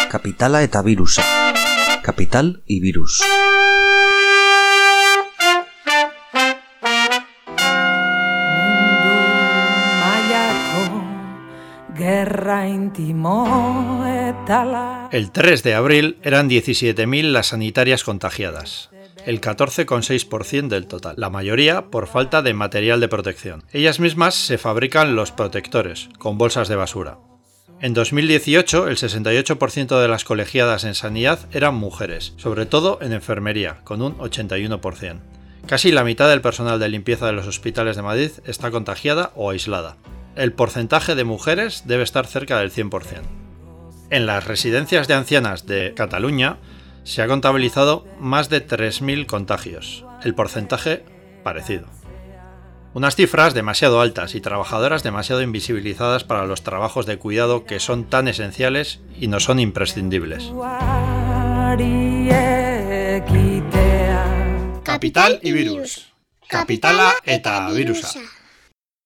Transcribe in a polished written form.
Kapitala eta birusa. Kapital y virus. El 3 de abril eran 17.000 las sanitarias contagiadas, el 14,6% del total, la mayoría por falta de material de protección. Ellas mismas se fabrican los protectores, con bolsas de basura. En 2018, el 68% de las colegiadas en sanidad eran mujeres, sobre todo en enfermería, con un 81%. Casi la mitad del personal de limpieza de los hospitales de Madrid está contagiada o aislada. El porcentaje de mujeres debe estar cerca del 100%. En las residencias de ancianas de Cataluña se ha contabilizado más de 3.000 contagios, el porcentaje parecido. Unas cifras demasiado altas y trabajadoras demasiado invisibilizadas para los trabajos de cuidado que son tan esenciales y no son imprescindibles. Kapital y virus. Kapitala eta birusa.